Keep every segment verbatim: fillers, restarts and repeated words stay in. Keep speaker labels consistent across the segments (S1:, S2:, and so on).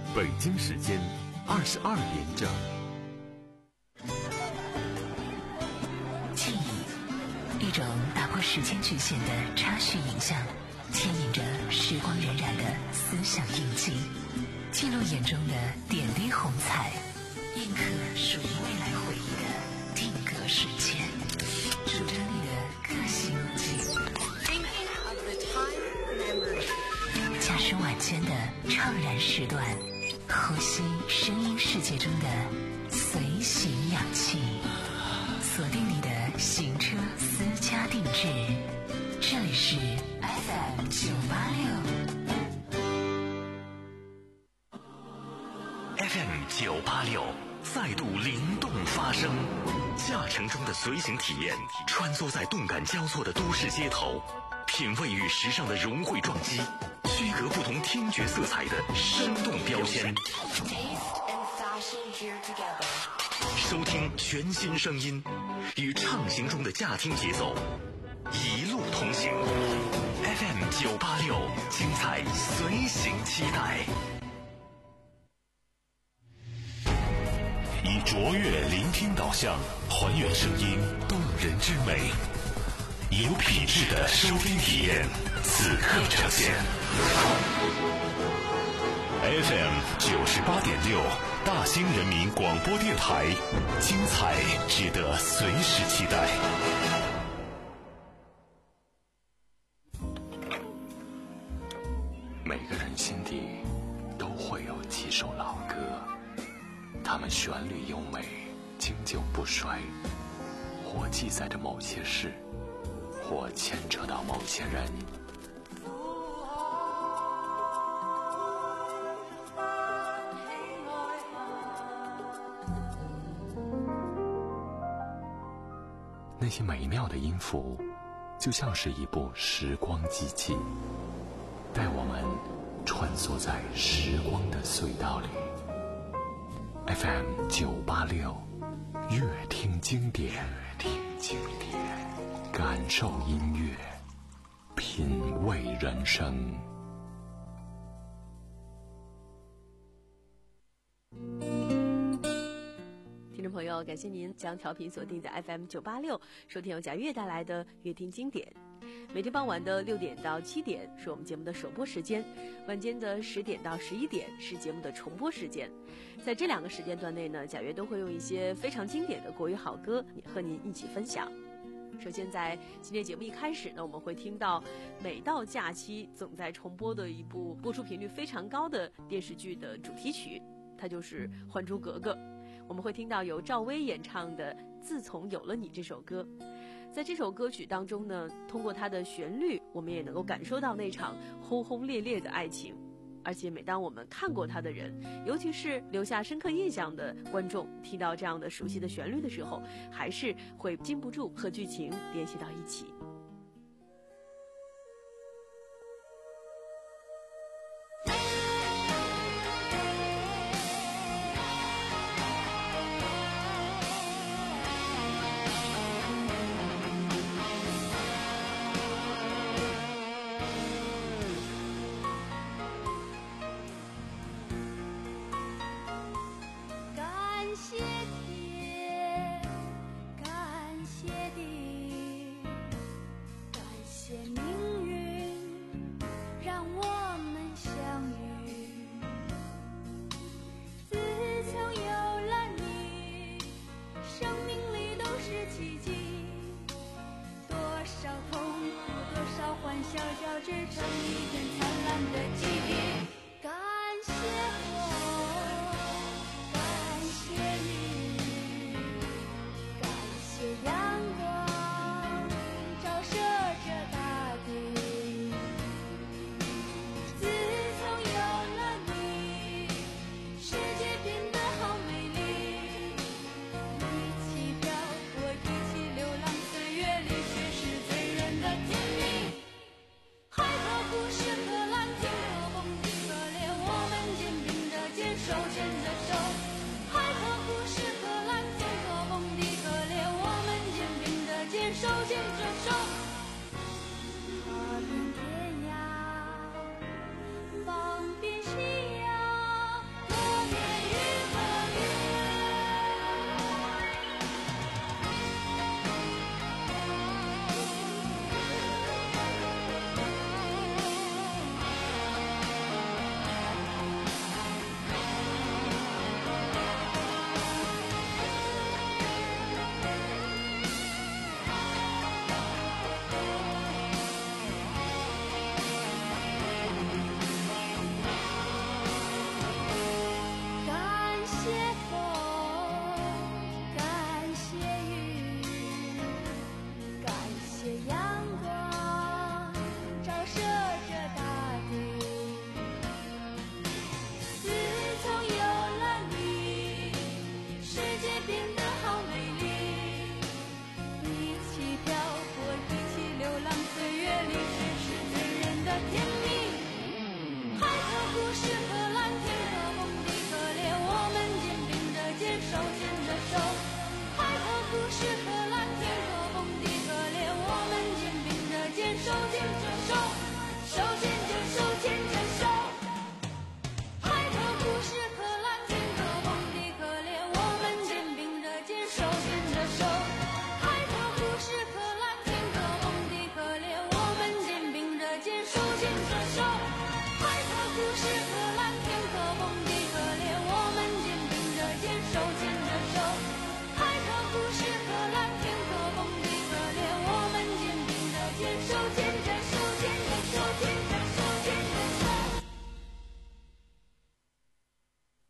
S1: 北京时间二十二点整。
S2: 记忆，一种打破时间局限的插叙影像，牵引着时光荏苒的思想印记，记录眼中的点滴红彩，印刻属于未来回忆的定格瞬间，主张你的个性记忆。驾驶晚间的怅然时段，呼吸声音世界中的随行氧气，锁定你的行车私家定制，这里是 F M 九八六
S3: F M 九八六再度灵动发声，驾乘中的随行体验，穿梭在动感交错的都市街头，品味与时尚的融汇撞击，区隔不同听觉色彩的生动标签，收听全新声音，与畅行中的驾听节奏一路同行。 F M 九八六，精彩随行期待。
S4: 以卓越聆听导向，还原声音动人之美，有品质的收听体验，此刻呈现。F M 九十八点六，大兴人民广播电台，精彩值得随时期待。
S5: 每个人心底都会有几首老歌，它们旋律优美，经久不衰，或记载着某些事，或牵扯到某些人。那些美妙的音符，就像是一部时光机器，带我们穿梭在时光的隧道里。F M 九八六，乐听经典，乐听经典，感受音乐，品味人生。
S6: 听众朋友，感谢您将调频锁定在 F M 九八六，收听由贾悦带来的乐听经典。每天傍晚的六点到七点是我们节目的首播时间，晚间的十点到十一点是节目的重播时间。在这两个时间段内呢，贾悦都会用一些非常经典的国语好歌和您一起分享。首先在今天节目一开始呢，我们会听到每到假期总在重播的一部播出频率非常高的电视剧的主题曲，它就是《还珠格格》。我们会听到由赵薇演唱的《自从有了你》这首歌。在这首歌曲当中呢，通过它的旋律，我们也能够感受到那场轰轰烈烈的爱情。而且每当我们看过它的人，尤其是留下深刻印象的观众，听到这样的熟悉的旋律的时候，还是会禁不住和剧情联系到一起。
S7: 感谢地，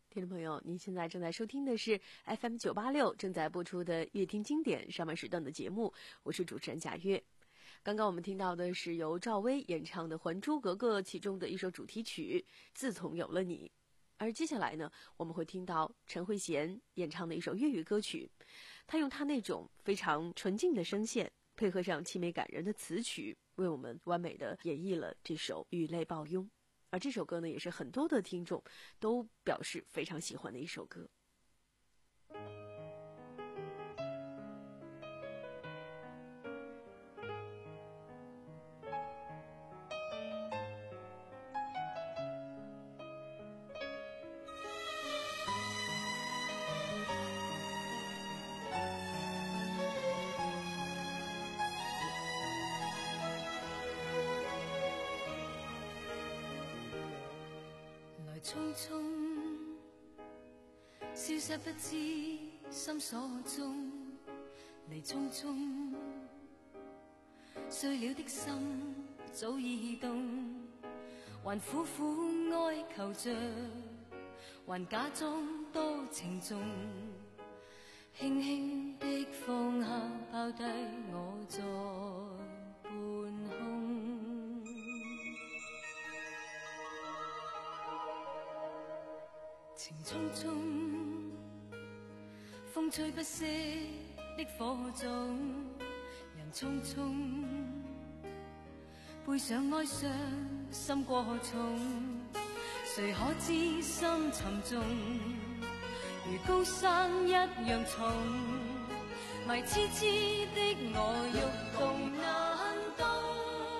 S6: 听众朋友，您现在正在收听的是 F M 九八六正在播出的乐听经典上半时段的节目，我是主持人贾月。刚刚我们听到的是由赵薇演唱的《还珠格格》其中的一首主题曲《自从有了你》，而接下来呢，我们会听到陈慧娴演唱的一首粤语歌曲，她用她那种非常纯净的声线，配合上凄美感人的词曲，为我们完美的演绎了这首《雨泪抱拥》。而这首歌呢，也是很多的听众都表示非常喜欢的一首歌。
S7: 匆匆消失不知心所中，离匆匆碎了的心早已凍，還苦苦哀求着，還假裝多情重，輕輕的放下拋低我在半空。情匆匆，風吹不息的火種，人匆匆，背上哀傷心過重，誰可知心沉重，如高山一樣重，迷痴痴的我欲動難動。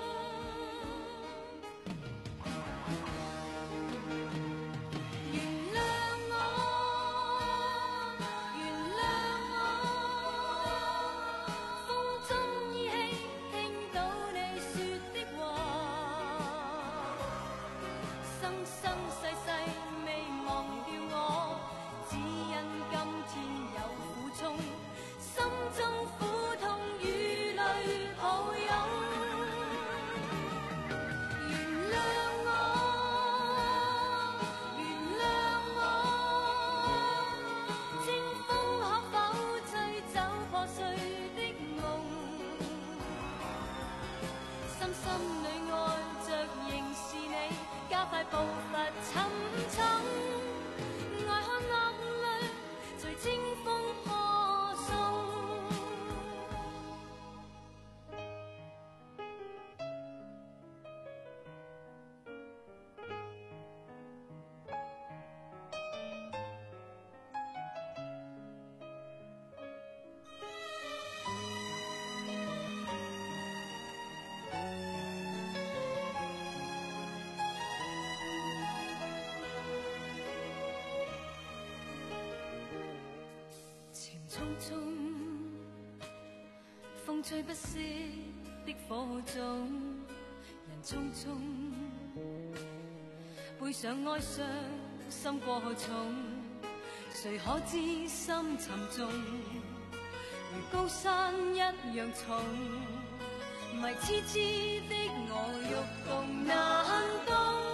S7: 步伐沉重，愛看落淚隨清風破送。風吹不息的火種，人匆匆，背上哀傷心過重，誰可知心沉重，如高山一樣重，迷痴痴的我欲動難動。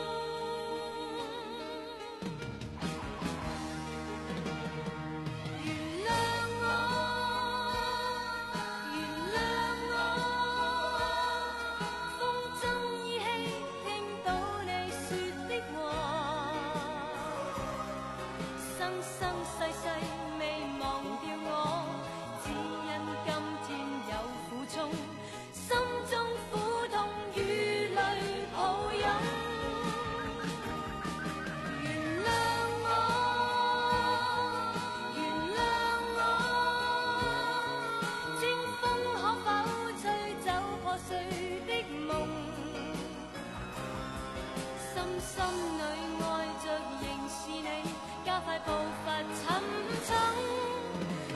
S7: 步伐沉重，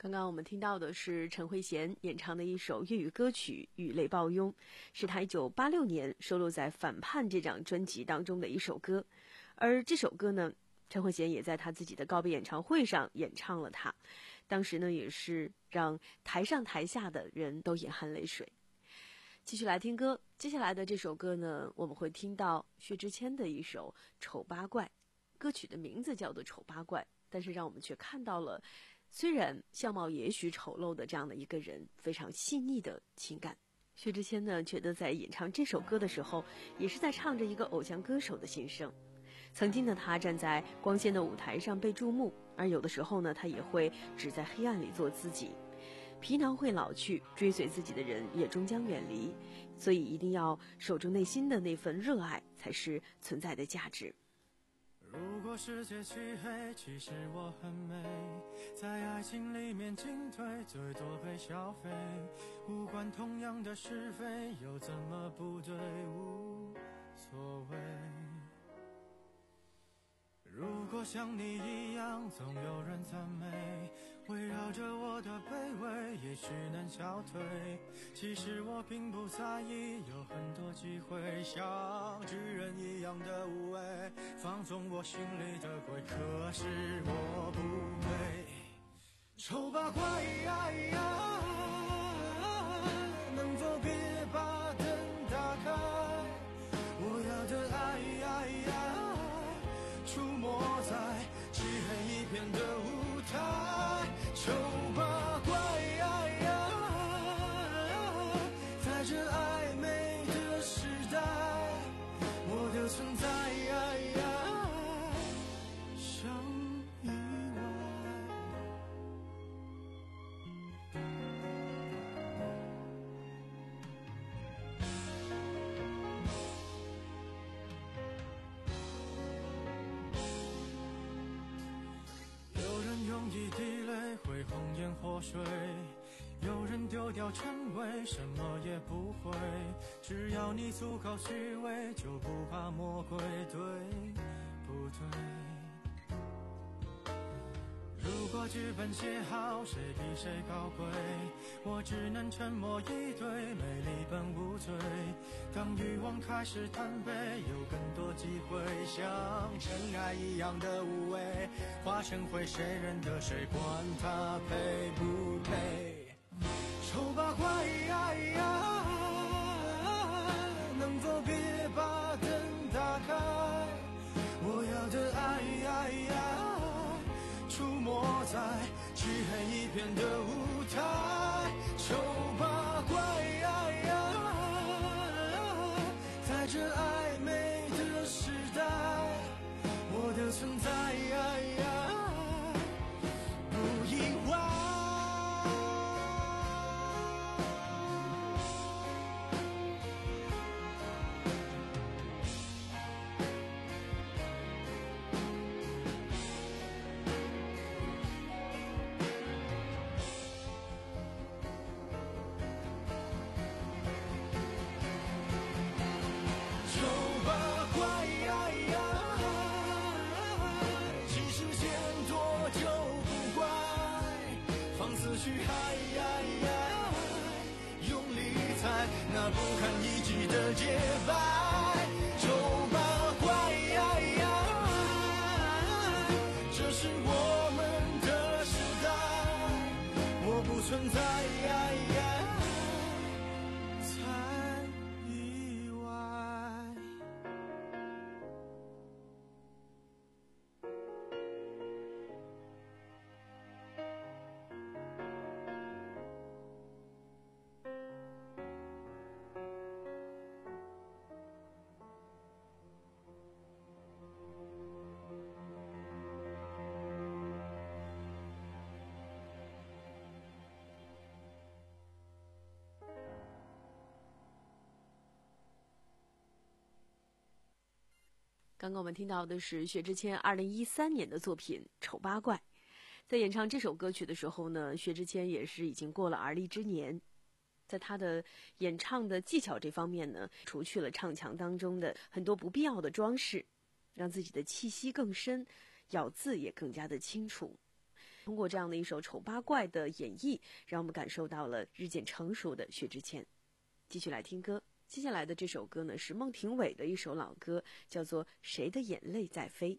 S6: 刚刚我们听到的是陈慧娴演唱的一首粤语歌曲《雨泪抱拥》，是她一九八六年收录在《反叛》这张专辑当中的一首歌。而这首歌呢，陈慧娴也在她自己的告别演唱会上演唱了它，当时呢也是让台上台下的人都眼含泪水。继续来听歌，接下来的这首歌呢，我们会听到薛之谦的一首《丑八怪》，歌曲的名字叫做《丑八怪》，但是让我们却看到了虽然相貌也许丑陋的这样的一个人非常细腻的情感。薛之谦呢，觉得在演唱这首歌的时候，也是在唱着一个偶像歌手的心声。曾经的他站在光鲜的舞台上被注目，而有的时候呢，他也会只在黑暗里做自己。皮囊会老去，追随自己的人也终将远离，所以一定要守住内心的那份热爱，才是存在的价值。
S8: 如果世界漆黑，其实我很美，在爱情里面进退，最多被消费，无关同样的是非，又怎么不对，无所谓。如果像你一样，总有人赞美，围绕着我的卑微，也许能消退。其实我并不在意，有很多机会，像巨人一样的无畏，放纵我心里的鬼，可是我不配。丑八怪呀，能否别把灯打开？我要的爱呀呀，出没在漆黑一片的舞台。丑八怪呀呀，在这暧昧的时代，我的存在呀呀像意外。用一滴泪会红颜祸水，有人丢掉称谓，什么也不会，只要你足够虚伪，就不怕魔鬼，对不对？如果剧本写好，谁比谁高贵，我只能沉默以对，美丽本无罪。当欲望开始贪杯，有更多机会，像尘埃一样的无畏，化成灰，谁认得谁，管他配不配。丑八怪呀呀，能否别把灯打开？我要的爱呀呀，出没在漆黑一片的舞台。丑八怪呀呀，在这暧昧的时代，我的存在呀呀不意外。去嗨呀呀，用力踩那不堪一击的洁白。丑八怪呀呀，这是我们的时代，我不存在呀呀才意外。
S6: 刚刚我们听到的是薛之谦二零一三年的作品《丑八怪》。在演唱这首歌曲的时候呢，薛之谦也是已经过了而立之年。在他的演唱的技巧这方面呢，除去了唱腔当中的很多不必要的装饰，让自己的气息更深，咬字也更加的清楚。 通过这样的一首《丑八怪》的演绎，让我们感受到了日渐成熟的薛之谦。继续来听歌，接下来的这首歌呢是孟庭苇的一首老歌，叫做《谁的眼泪在飞》。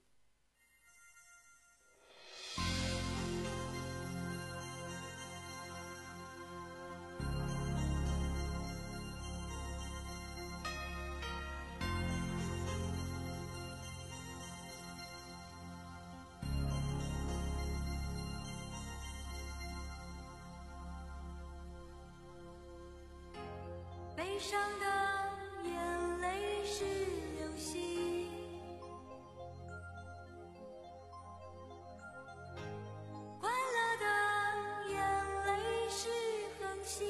S7: 悲伤的眼泪是流星，快乐的眼泪是恒星，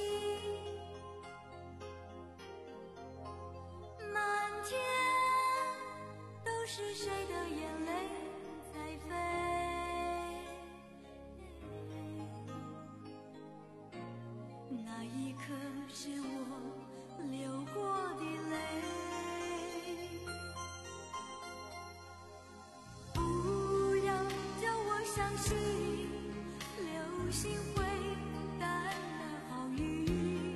S7: 满天都是谁的眼泪在飞，那一刻是我流过的泪，不要叫我相信流星会带来好运，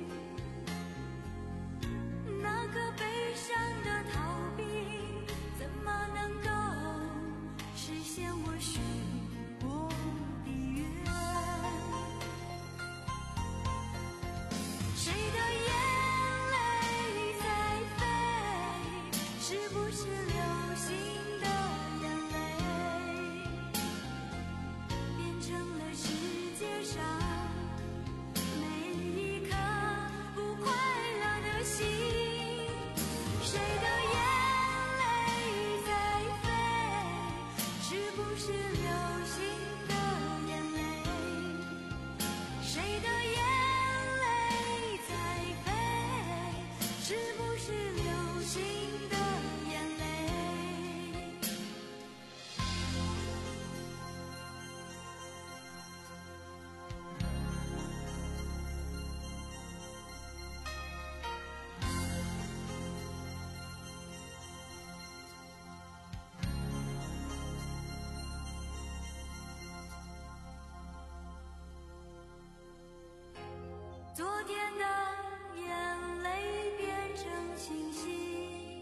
S7: 那个悲伤的逃避怎么能够实现我许过的愿？谁的眼是不是流星的眼泪，变成了世界上每一颗不快乐的心？谁的眼泪在飞？是不是流星的眼泪？谁的眼泪在飞？是不是流星的昨天的眼泪变成清晰，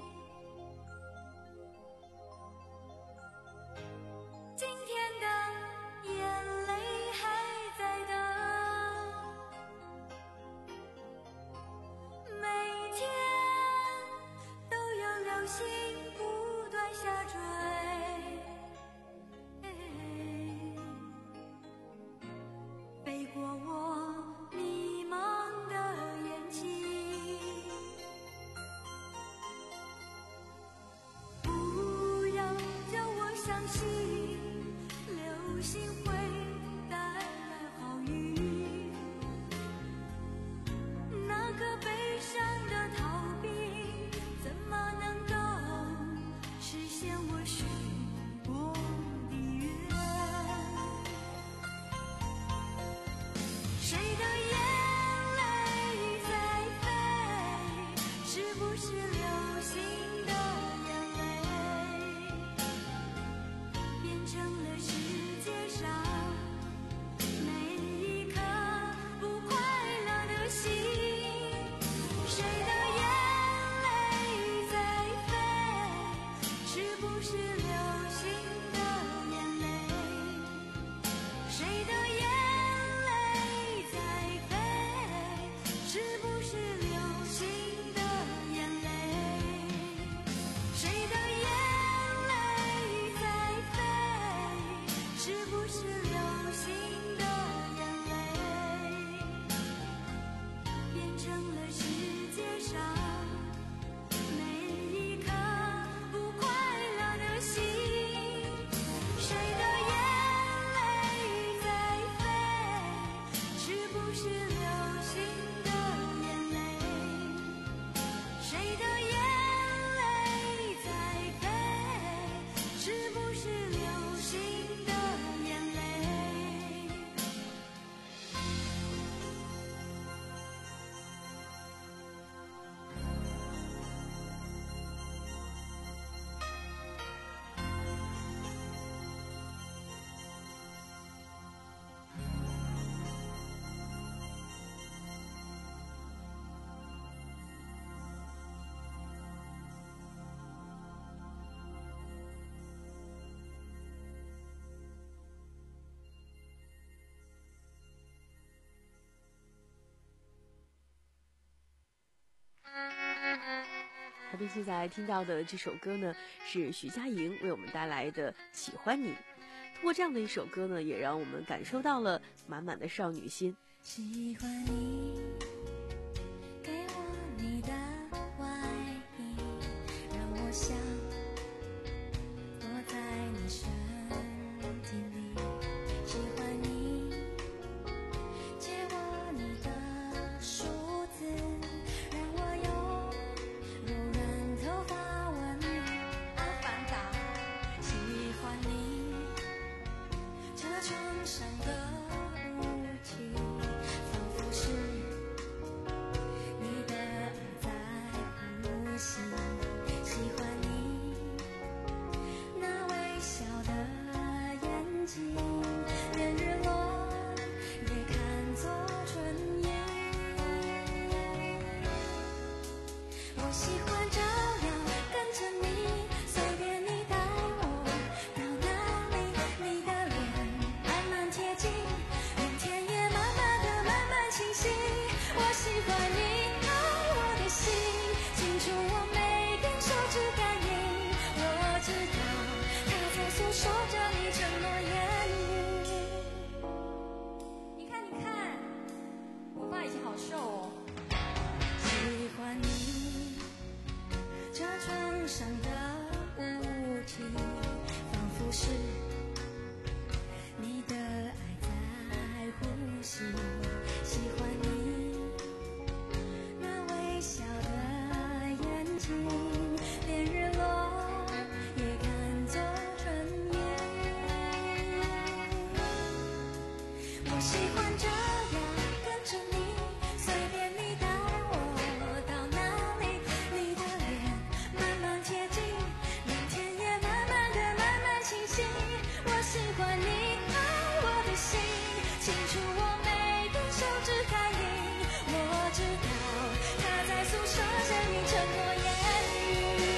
S7: 今天的眼泪还在等，每天都有流星不断下坠，飞过我迷茫的眼睛，不要叫我相信流星会带来好运，那个悲伤的逃避怎么能够实现我许过的愿？谁的眼泪在飞？是不是流星的眼泪，变成了世界上每一颗不快乐的心？谁的眼泪在飞？是不是流星的眼泪？谁的眼泪在飞？是不是流星的眼泪？谁的眼泪在飞？是不是流星的眼泪，变成了世界上每一颗不快乐的心？谁的眼泪在飞？是不是流星的眼泪？谁的眼泪在飞？是不是流星的眼泪？
S6: 调频现在听到的这首歌呢，是徐佳莹为我们带来的《喜欢你》。通过这样的一首歌呢，也让我们感受到了满满的少女心。
S7: 喜欢你，给我你的外衣，让我想躲在你身体里。喜欢你，借我你的梳子，让我用柔软头发吻你。阿凡达，喜欢你，这床上的雾气，仿佛是你的爱在呼吸。喜欢你那微笑的眼睛，连日落也看作春夜。我喜欢这样跟着你，随便你带我到哪里，你的脸慢慢贴近，连天也慢慢的慢慢清晰。我喜欢你爱我的心，清楚我每根手指感应。我知道它在诉说着你承诺言语。你看你看，我爸以前好瘦哦。喜欢你这床上的雾气，仿佛是你的爱在呼吸。喜欢你那微笑的眼睛，连日落也看作春夜。我喜欢这样跟着你，随便你带我到哪里，你的脸慢慢贴近，连天也慢慢的慢慢清晰。我喜欢你爱我的心，清楚我每根手指感应。我知道它在诉说着你承诺言语。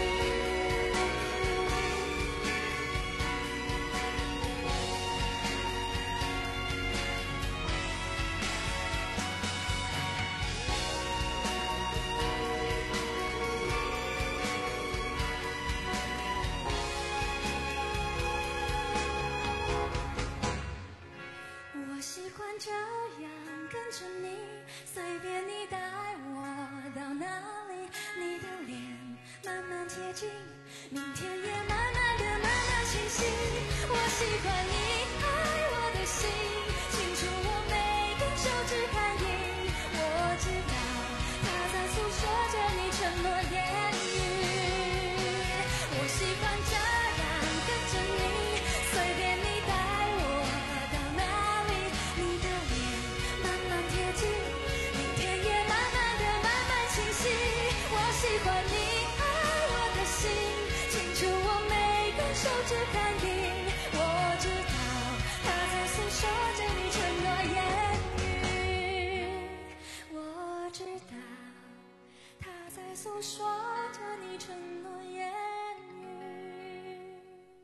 S7: 我喜欢这样跟着你，随便你带我到哪里，你的脸慢慢贴近，明天也慢慢的慢慢清晰。我喜欢你爱我的心，清楚我每根手指感应。我知道它在诉说着你承诺言语。我喜欢这样跟着你，随便你带我到哪里，你的脸慢慢贴近，明天也慢慢的慢慢清晰。我喜欢你爱我的心，清楚我每根手指感应。我知道它在诉说着你承诺言语。我知道它在诉说着你承诺言语。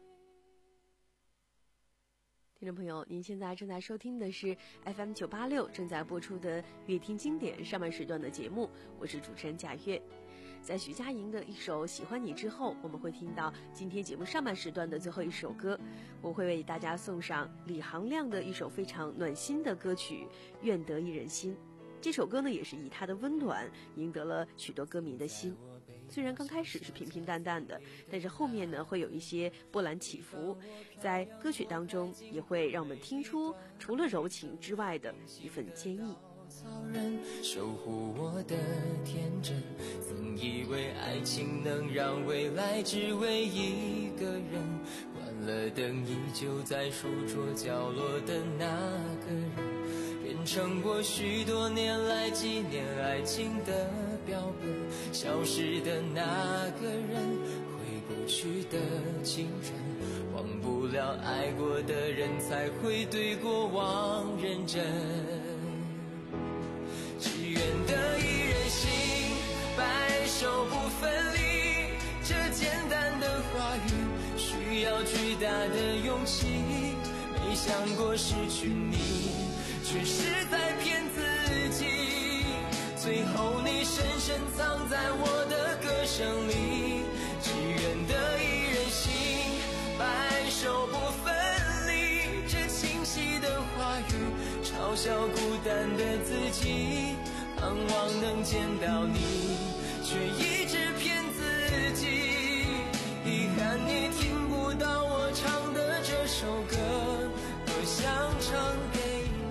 S6: 听众朋友，您现在正在收听的是 F M 九八六正在播出的乐听经典上半时段的节目，我是主持人贾月。在徐佳莹的一首《喜欢你》之后，我们会听到今天节目上半时段的最后一首歌，我会为大家送上李行亮的一首非常暖心的歌曲《愿得一人心》。这首歌呢，也是以它的温暖赢得了许多歌迷的心。虽然刚开始是平平淡淡的，但是后面呢会有一些波澜起伏，在歌曲当中也会让我们听出除了柔情之外的一份坚毅。
S9: 草人守护我的天真，曾以为爱情能让未来只为一个人，关了灯依旧在书桌角落的那个人，变成我许多年来纪念爱情的标本，消失的那个人，回不去的青春，忘不了爱过的人，才会对过往认真。只愿得一人心，白首不分离，这简单的话语需要巨大的勇气，没想过失去你，却是在骗自己，最后后你深深藏在我的歌声里，只愿得一人心，白首不分离。这清晰的话语嘲笑孤单的自己，盼望能见到你，却一直骗自己。遗憾你听不到我唱的这首歌，多想唱给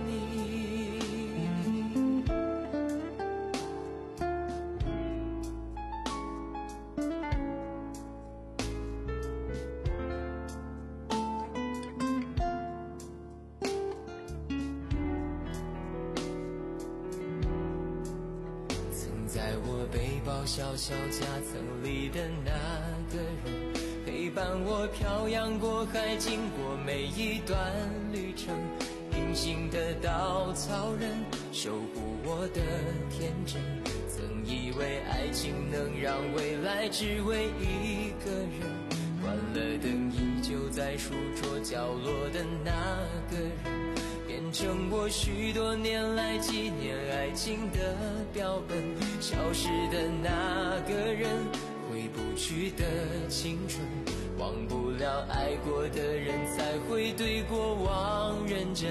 S9: 小小夹层里的那个人，陪伴我漂洋过海，经过每一段旅程。隐形的稻草人，守护我的天真。曾以为爱情能让未来只为一个人，关了灯依旧在书桌角落的那个人，变成我许多年来纪念爱情的标本。消失的那个人，回不去的青春，忘不了爱过的人，才会对过往认真。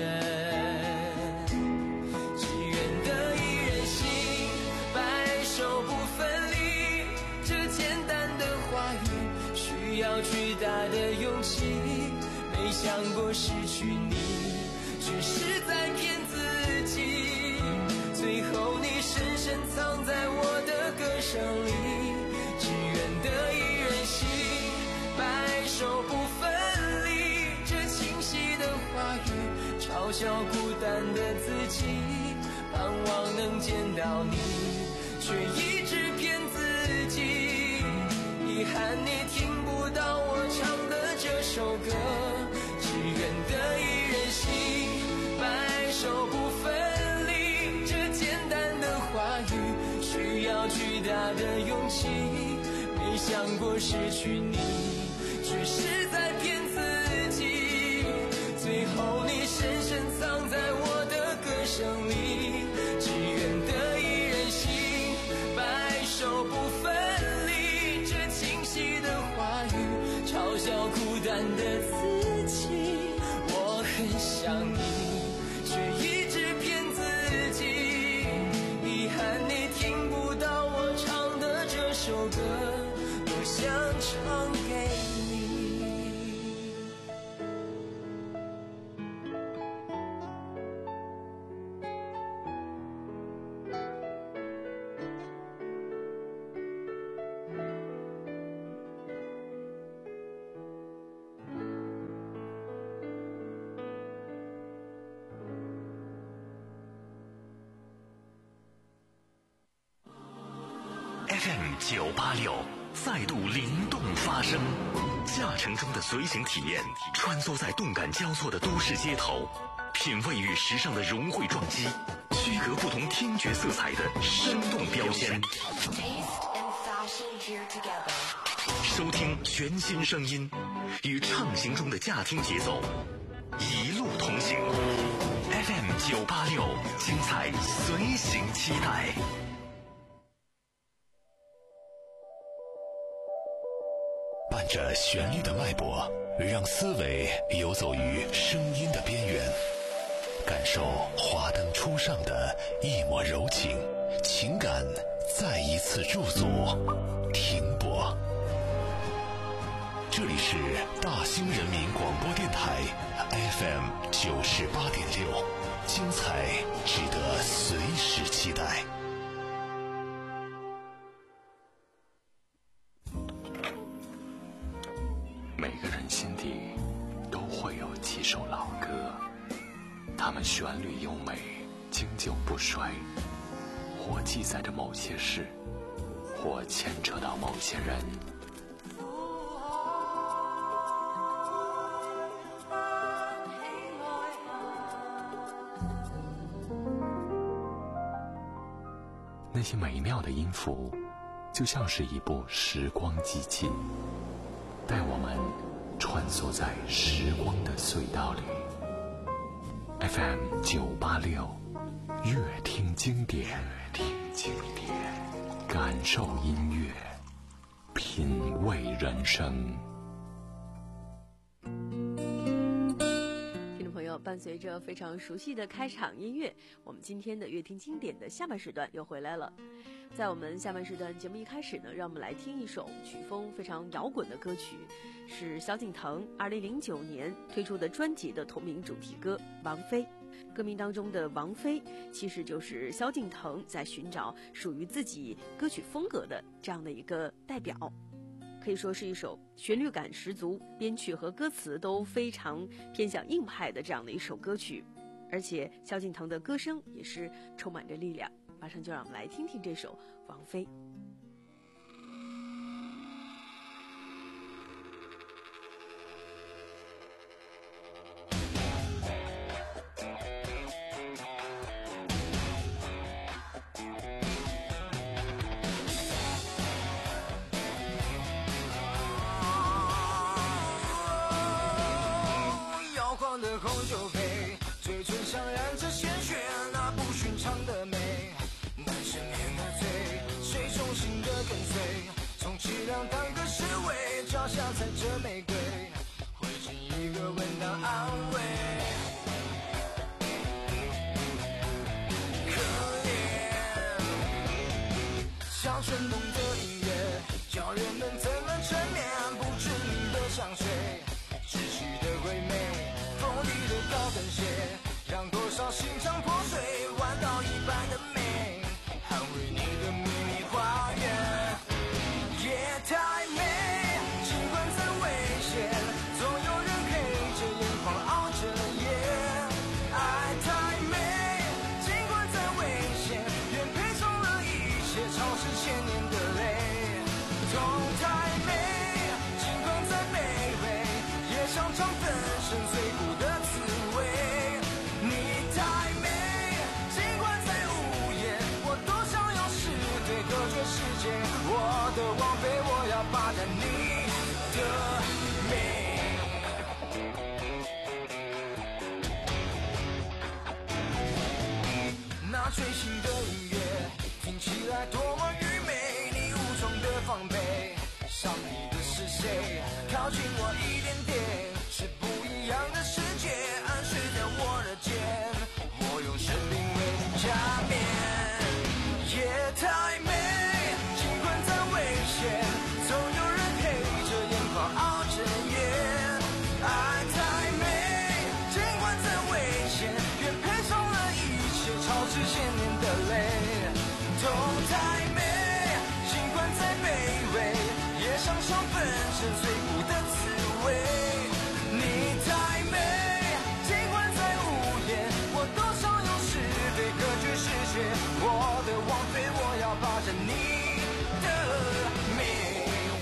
S9: 只愿得一人心，白首不分离。这简单的话语，需要巨大的勇气。没想过失去你，却是在骗自己。最后你深深藏在我的歌声里，只愿得一人心，白首不分离。这清晰的话语嘲笑孤单的自己，盼望能见到你，却一直骗自己。遗憾你听不到我唱的这首歌，只愿得一人心，白首不分离。这简单的话语需要巨大的勇气，没想过失去你，却是在骗自己。最后你深深藏在我的歌声里，只愿得一人心，白首不分离。这清晰的话语嘲笑孤单的自己，我很想你，却一直骗自己。遗憾你听不到我唱的这首歌，多想唱给你。
S3: F M 九八六再度灵动发声，驾乘中的随行体验，穿梭在动感交错的都市街头，品味与时尚的融汇撞击，区隔不同听觉色彩的生动标签。收听全新声音，与畅行中的驾听节奏，一路同行。F M 九八六，精彩随行期待。
S4: 伴着旋律的脉搏，让思维游走于声音的边缘，感受华灯初上的一抹柔情，情感再一次驻足停泊。这里是大兴人民广播电台 F M 九十八点六，精彩值得随时期待。
S5: 每个人心底都会有几首老歌，它们旋律优美，经久不衰，或记载着某些事，或牵扯到某些人。那些美妙的音符，就像是一部时光机器，带我们穿梭在时光的隧道里。 F M 九八六，乐听经典。 经典，感受音乐，品味人生。
S6: 听众朋友，伴随着非常熟悉的开场音乐，我们今天的乐听经典的下半时段又回来了。在我们下半时段节目一开始呢，让我们来听一首曲风非常摇滚的歌曲，是萧敬腾二零零九年推出的专辑的同名主题歌《王菲》。歌名当中的王菲其实就是萧敬腾在寻找属于自己歌曲风格的这样的一个代表，可以说是一首旋律感十足，编曲和歌词都非常偏向硬派的这样的一首歌曲，而且萧敬腾的歌声也是充满着力量。马上就让我们来听听这首王菲。
S8: 摇晃的红酒杯，嘴唇上染着鲜血，那不寻常的美。难赦免的罪，谁忠心的跟随？充其量当个侍卫，脚下踩着玫瑰，会尽一个吻当安慰。可怜，像蠢动的音乐，叫人们怎么沉眠？不知名的香水，窒息的鬼魅，锋利的高跟鞋，让多少心肠破碎，弯道一般的美，捍卫你的秘密花园。夜太美，尽管再危险，总有人黑着眼眶熬着夜。爱太美，尽管再危险，愿赔偿了一切，超市千年的泪。痛太美，尽管再卑微，也想尝粉身碎骨的滋味。你太美，尽管再无言，我都想用誓对隔绝世界。我的王妃，我要霸占你的美。那最新的音乐听起来多么愚昧，你无从的防备，上你的是谁？靠近我一点点，是不一样的世界，安睡在我的肩，我用生命为你加冕。夜太美，尽管再危险，总有人黑着眼眶熬着夜。爱太美，尽管再危险，愿赔偿了一切，超支千年的泪。痛太美，尽管再卑微，也想尝粉身碎骨的滋味。你太美，尽管再无言，我都想用是非隔绝世界。我的王妃，我要霸占你的美。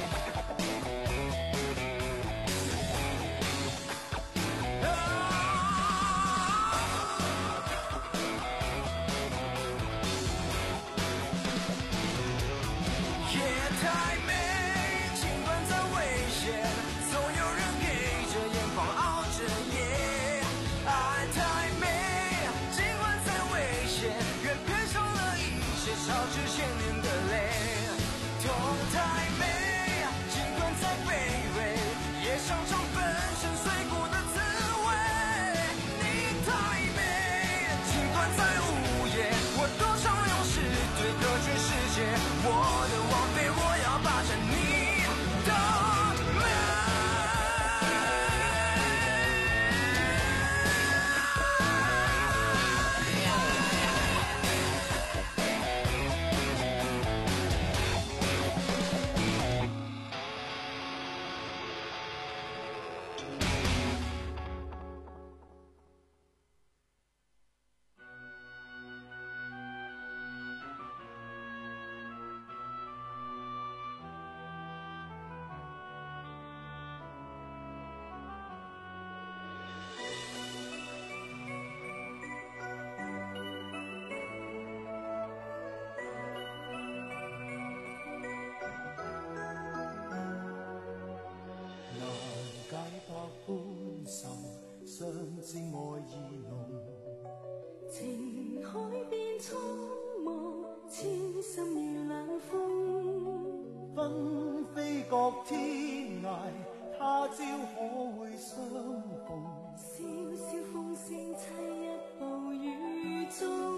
S8: 夜太美，尽管再危险，总有人黑着眼眶熬着夜。爱太美，尽管再危险，愿赔偿了一切，超支千年的泪。痛太美，尽管再卑微，也想尝粉身碎骨的滋味。你太美，尽管再无言，我都想用誓对隔绝世界。我的王妃，我要霸占你的美。
S7: 情海变苍茫， 千心如冷风，
S8: 纷飞各天涯，他朝可會相逢？
S7: 萧萧風聲凄一暴雨中，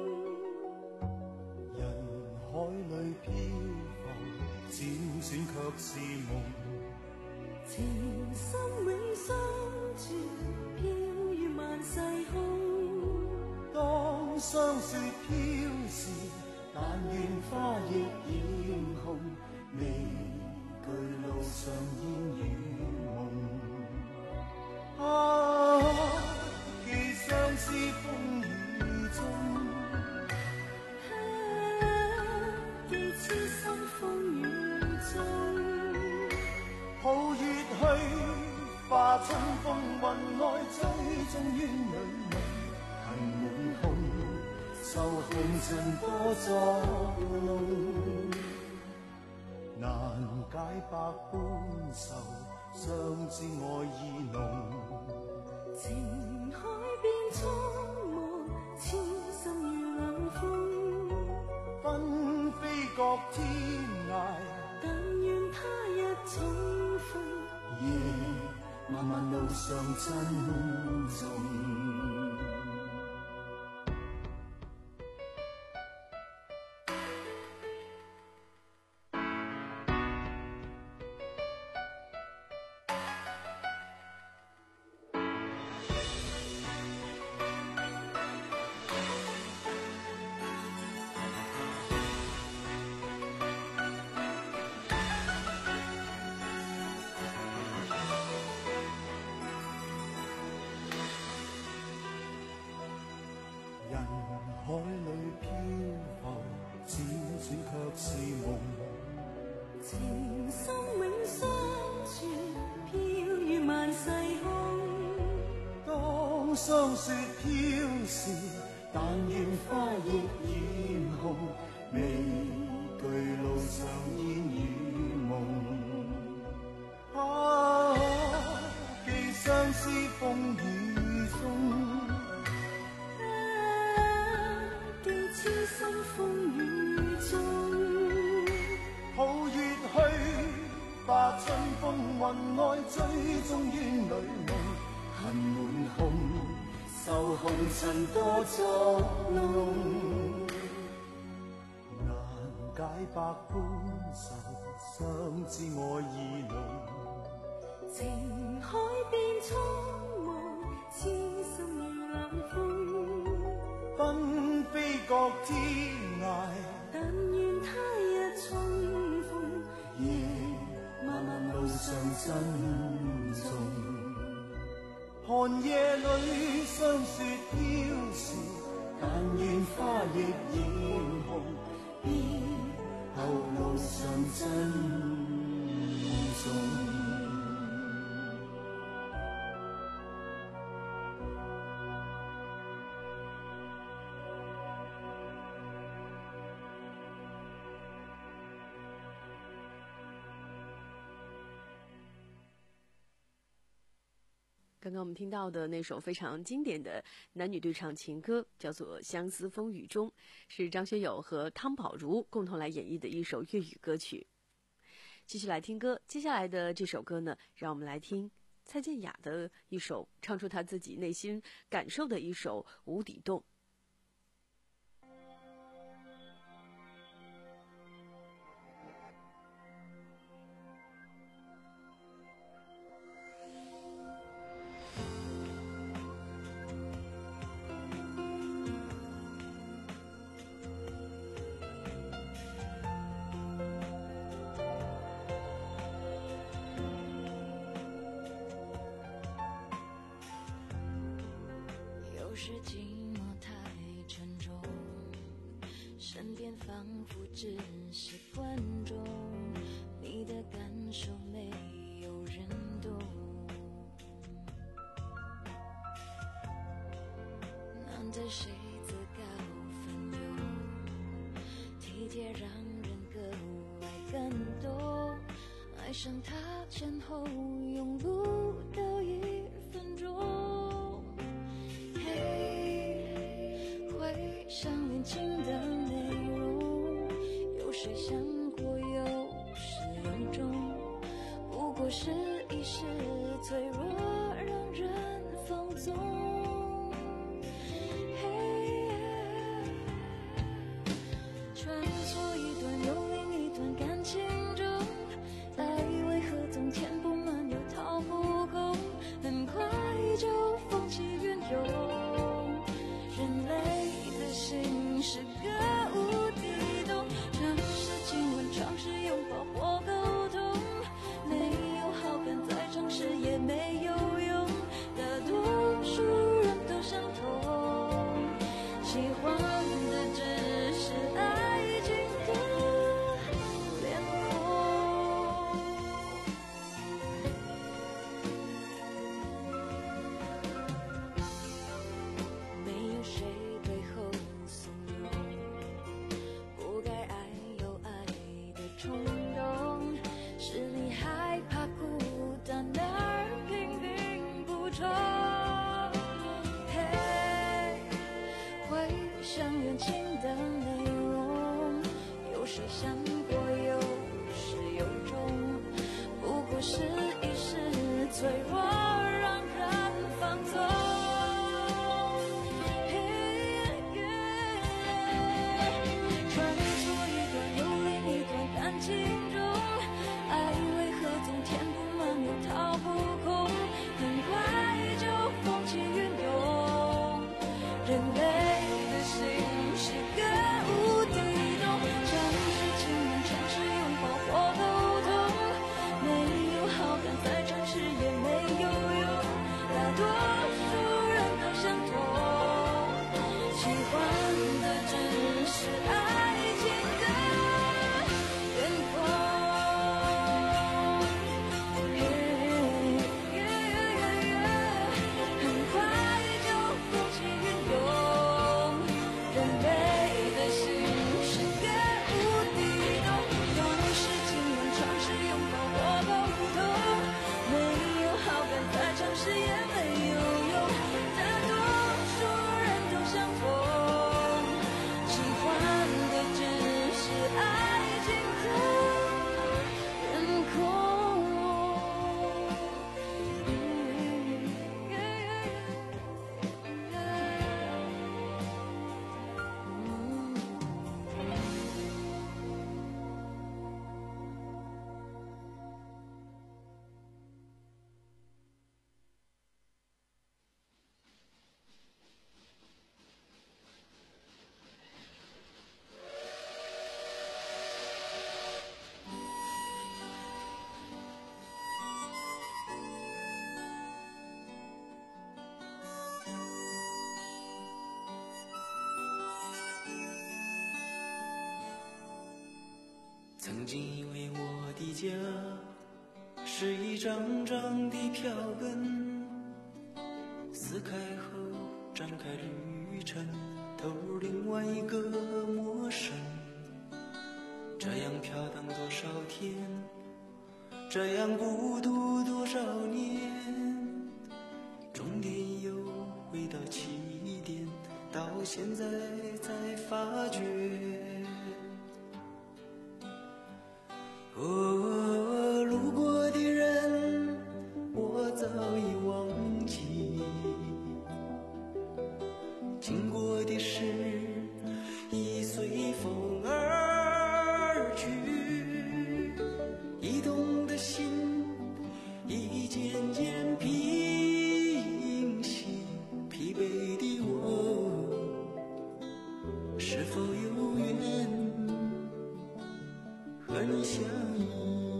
S8: 人海裏漂浮，輾轉卻是夢。
S7: 情深永相傳，飄於萬世空。
S8: 當霜雪飄時，但願花亦染紅，未懼路上煙雨夢。啊，既相思風雨中，
S7: 啊，既痴心風雨中。
S8: 抱月去，化春風雲內，追蹤於女夢。恨滿胸，受紅塵多作弄，難解百般愁，相知愛意濃。
S7: 情海變蒼茫，痴心如冷風。
S8: 紛飛各天涯，
S7: 但願他日重逢。
S8: 夜漫漫路上珍重。人海裏漂浮，輾轉卻是夢。
S7: 情深永相傳，飄於萬世空。
S8: 當霜雪飄時，但願花亦染紅，未懼路上煙雨夢。啊，既相思風雨中。
S7: 痴心風雨中，
S8: 抱月去，化春風雲內，追蹤於女夢。恨滿胸，受紅塵多作弄，難解百般愁，相知愛意濃。
S7: 情海變蒼茫，痴心如冷風。
S8: 紛飛各天涯，
S7: 但願他日重逢。
S8: 夜漫漫路上珍重。寒夜裏霜雪飄時，但願花亦染紅，別後路上珍重。
S6: 刚刚我们听到的那首非常经典的男女对唱情歌，叫做《相思风雨中》，是张学友和汤宝如共同来演绎的一首粤语歌曲。继续来听歌，接下来的这首歌呢，让我们来听蔡健雅的一首唱出她自己内心感受的一首《无底洞》。
S10: 有时寂寞太沉重，身边仿佛只是观众，你的感受没有人懂。难在谁自告奋勇，体贴让人格外感动，爱上他前后用不到一分钟。回想恋情的内容， 用。人类的心是个无底洞，尝试亲吻，尝试拥抱或沟通，没有好感再尝试也没有用，大多数人都相同，喜欢的只是爱情的脸孔。没有谁背后怂恿，不该爱有爱的冲动，是你害怕孤单而频频补充。嘿，会像远情的内容，有谁想过有始有终，不过是一时脆弱让人放纵。穿梭一段又另一段感情中，爱为何总填不满又掏不空，很快就风起云涌。人类的心是个无底洞，尝试亲吻，尝试拥抱或沟通，没有好感再尝试也没有用，大多数人都相同，喜欢的只是爱情的脸孔。很快就风起云涌，人类的心是个无底洞，尝试亲吻，尝试拥抱或沟通，没有好感再尝试也没有用，大多数人都相同，喜欢的只是爱情的脸孔。
S11: 曾经以为我的家是一张张的票根，撕开后展开旅程，投入另外一个陌生。这样飘荡多少天，这样孤独多少年，终点又回到起点，到现在才发觉。哦，路过的人我早已忘记，经过的事已随风而去，移动的心已渐渐平息，疲惫的我是否有缘和你相依。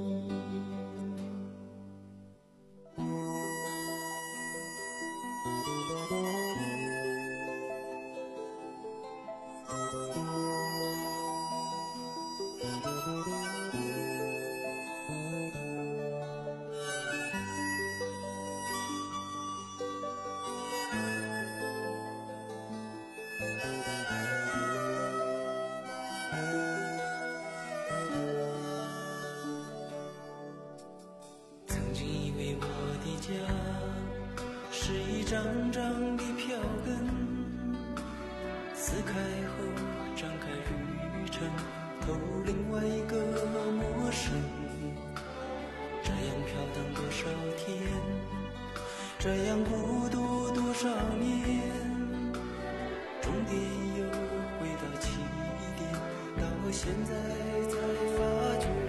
S11: 曾经以为我的家是一张张的票根，撕开后展开旅程，投入另外一个陌生。这样飘荡多少天，这样孤独多少年，终点又回到起点，到现在才发觉。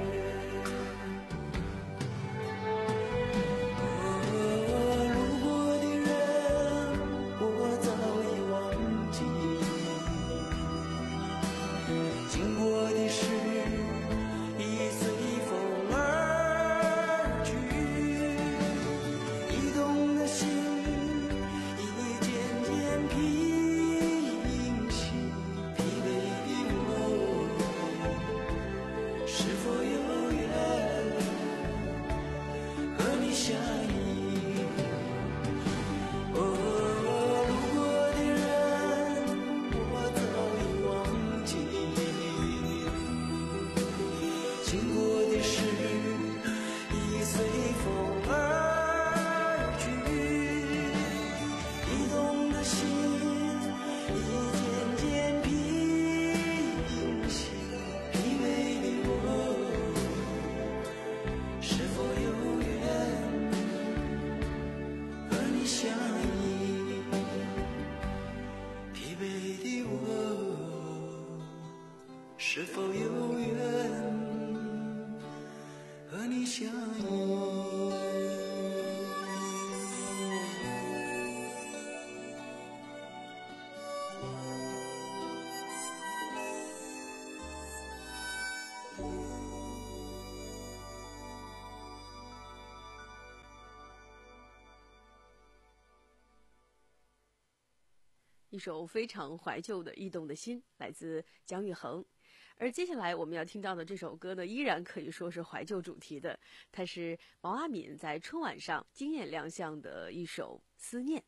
S11: 哦，路过的人我是否有缘和你相依？
S6: 一首非常怀旧的《驿动的心》，来自姜育恒。而接下来我们要听到的这首歌呢，依然可以说是怀旧主题的，它是毛阿敏在春晚上惊艳亮相的一首《思念》。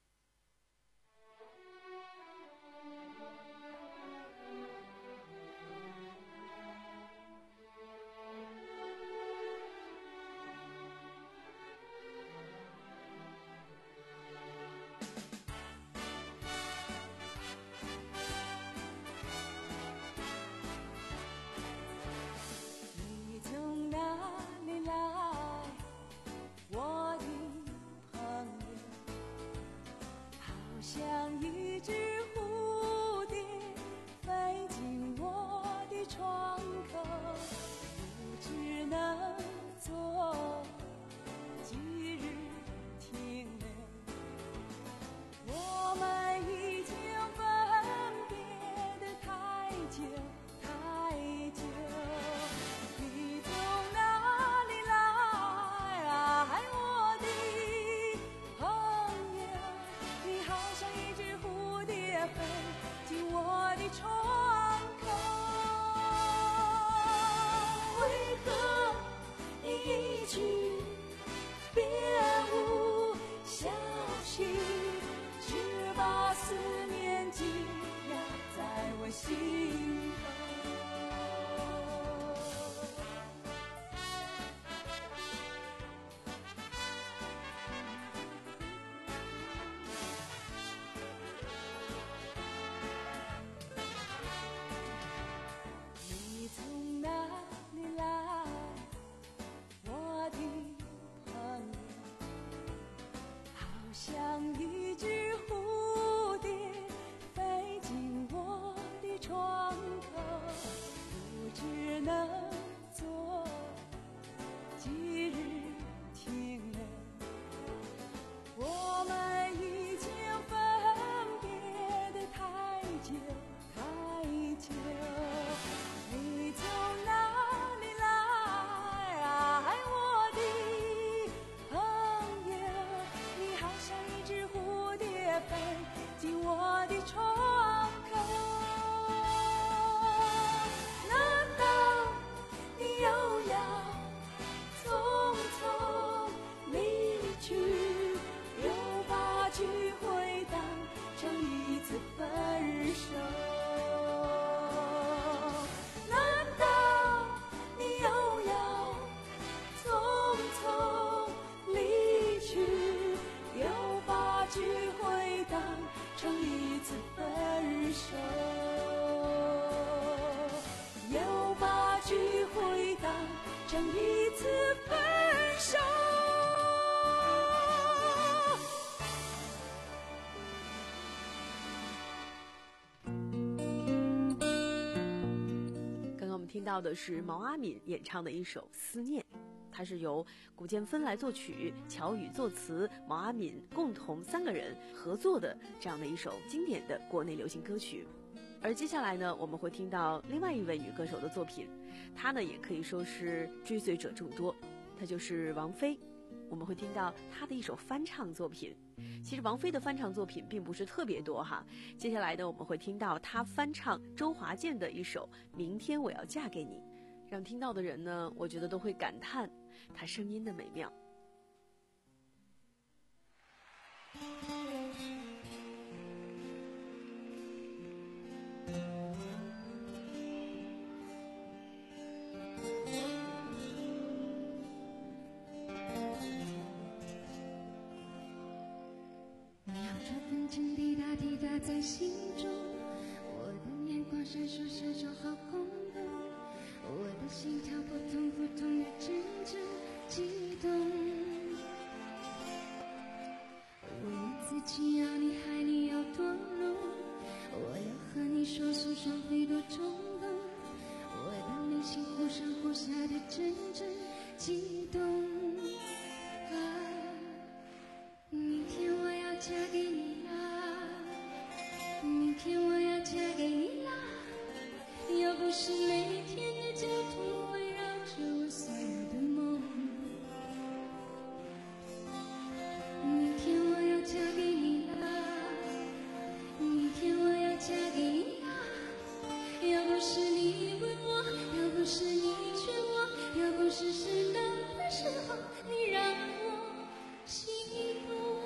S6: 听到的是毛阿敏演唱的一首《思念》，它是由古建芬来作曲，乔羽作词，毛阿敏共同三个人合作的这样的一首经典的国内流行歌曲。而接下来呢，我们会听到另外一位女歌手的作品，她呢也可以说是追随者众多，她就是王菲。我们会听到她的一首翻唱作品。其实王菲的翻唱作品并不是特别多哈，接下来呢我们会听到她翻唱周华健的一首《明天我要嫁给你》，让听到的人呢，我觉得都会感叹她声音的美妙。
S12: 在心中，我的眼光闪烁闪烁好空洞，我的心跳扑通扑通的阵阵悸动。问自己要你海里要多浓，我要和你说诉双飞多冲动。 是每天的交通围绕着我所有的梦。明天我要嫁给你啦，明天我要嫁给你啦。要不是你问我，要不是你劝我，要不是适当的时候你让我心动。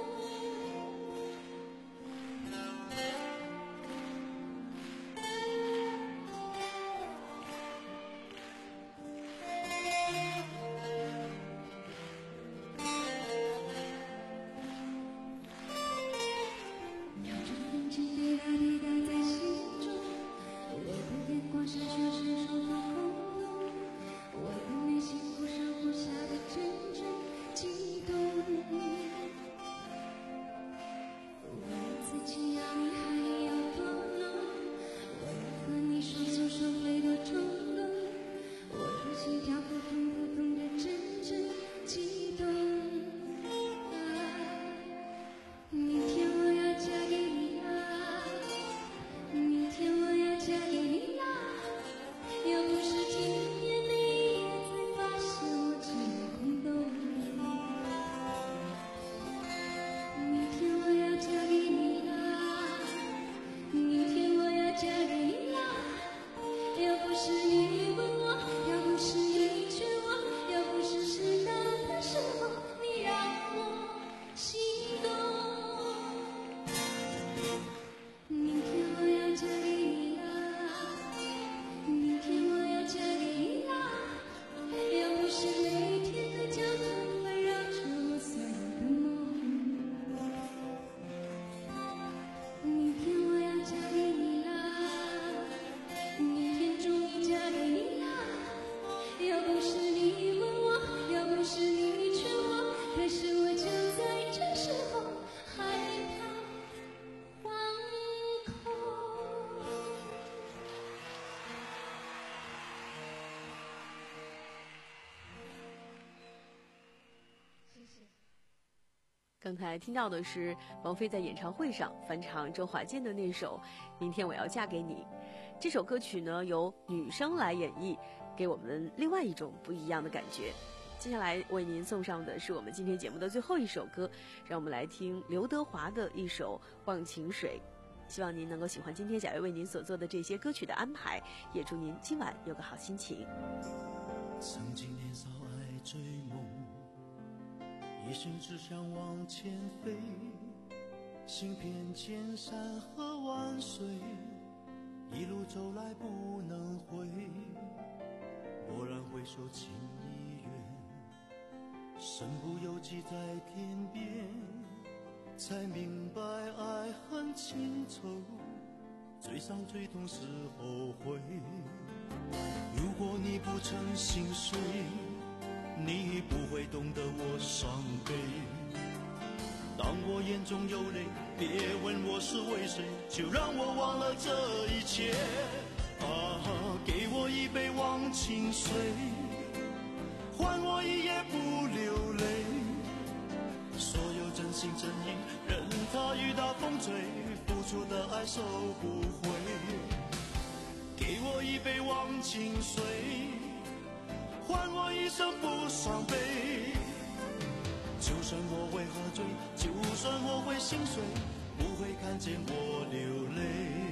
S6: 刚才听到的是王菲在演唱会上翻唱周华健的那首《明天我要嫁给你》。这首歌曲呢由女生来演绎，给我们另外一种不一样的感觉。接下来为您送上的是我们今天节目的最后一首歌，让我们来听刘德华的一首《忘情水》。希望您能够喜欢今天贾月为您所做的这些歌曲的安排，也祝您今晚有个好心情。
S11: 曾经年少爱追梦，一心只想往前飞，行遍千山和万水，一路走来不能回。蓦然回首情已远，身不由己在天边，才明白爱恨情仇，最伤最痛是后悔。如果你不曾心碎，你不会懂得我伤悲。当我眼中有泪，别问我是为谁，就让我忘了这一切。啊，给我一杯忘情水，换我一夜不流泪。所有真心真意，任它雨打风吹，付出的爱收不回。给我一杯忘情水，换我一生不伤悲。就算我会喝醉，就算我会心碎，不会看见我流泪。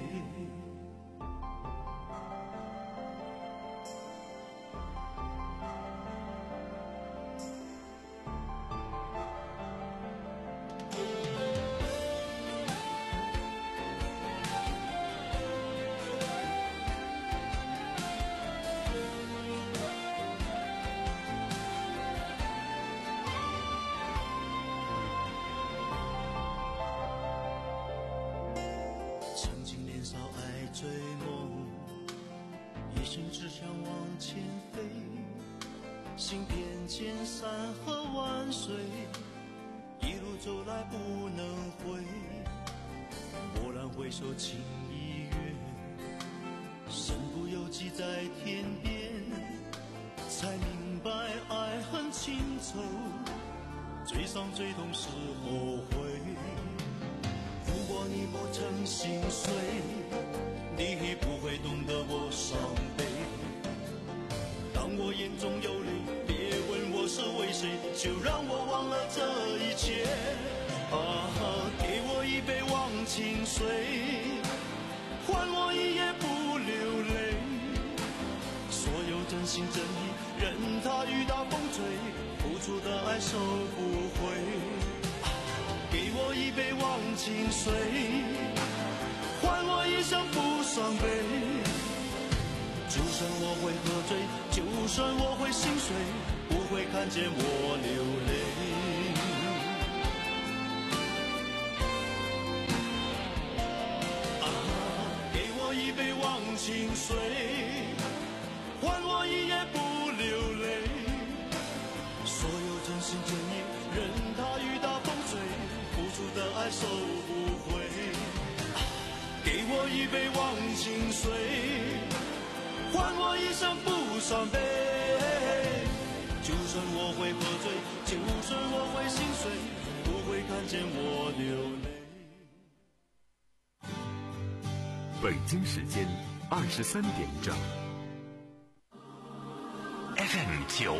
S11: 追梦，一心只想往前飞，行遍千山和万水，一路走来不能回。蓦然回首情已远，身不由己在天边，才明白爱恨情仇，最伤最痛是后悔。如果你不曾心碎，你不会懂得我伤悲。
S8: 中有泪，别问我是为谁，就让我忘了这一切。啊，给我一杯忘情水，换我一夜不流泪。所有真心真意，任它雨打风吹，付出的爱收不回。给我一杯忘情水，换我一生不伤悲。就算我会喝醉，就算我会心碎，不会看见我流泪。啊，给我一杯忘情水，换我一夜不流泪。所有真心真意，任它雨打风吹，付出的爱收不回。啊，给我一杯忘情水，换我一生不伤悲。就算我会喝醉，就算我会心碎，不会看见我流泪。
S1: 北京时间二十三点整。
S3: F M 九